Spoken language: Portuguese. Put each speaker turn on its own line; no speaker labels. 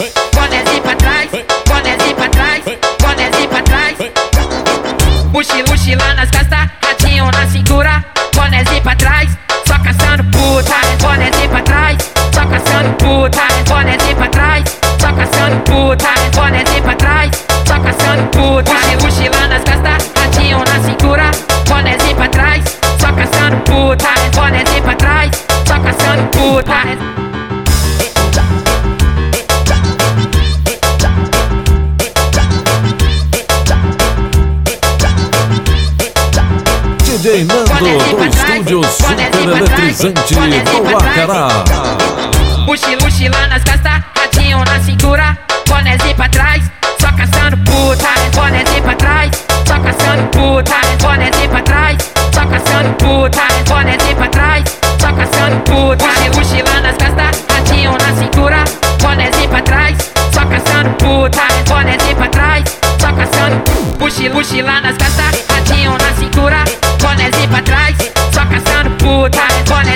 bonezinho pra trás, bonezinho pra trás, bonezinho pra trás. Mochila nas costas, ratinho na cintura, bonezinho pra trás, só caçando puta. Bonezinho pra trás, só caçando puta. Bonezinho pra trás, só caçando puta. Bonezinho pra trás, só caçando puta. Mochila nas costas, ratinho na cintura, bonezinho pra trás, só caçando puta. Bonezinho pra trás, só caçando puta.
DJ Nando do estúdio super eletrizante do Acará.
Mochila nas costas, ratinho na cintura, bonezinho pra trás, só caçando puta. Bonezinho pra trás, só caçando puta. Bonezinho pra trás, só caçando puta. Bonezinho pra trás, só caçando puta. Mochila nas costas, ratinho na cintura, bonezinho pra trás, só caçando puta. Bonezinho pra trás, só caçando. Mochila nas costas, ratinho na cintura, bonezinho pra trás, só caçando puta.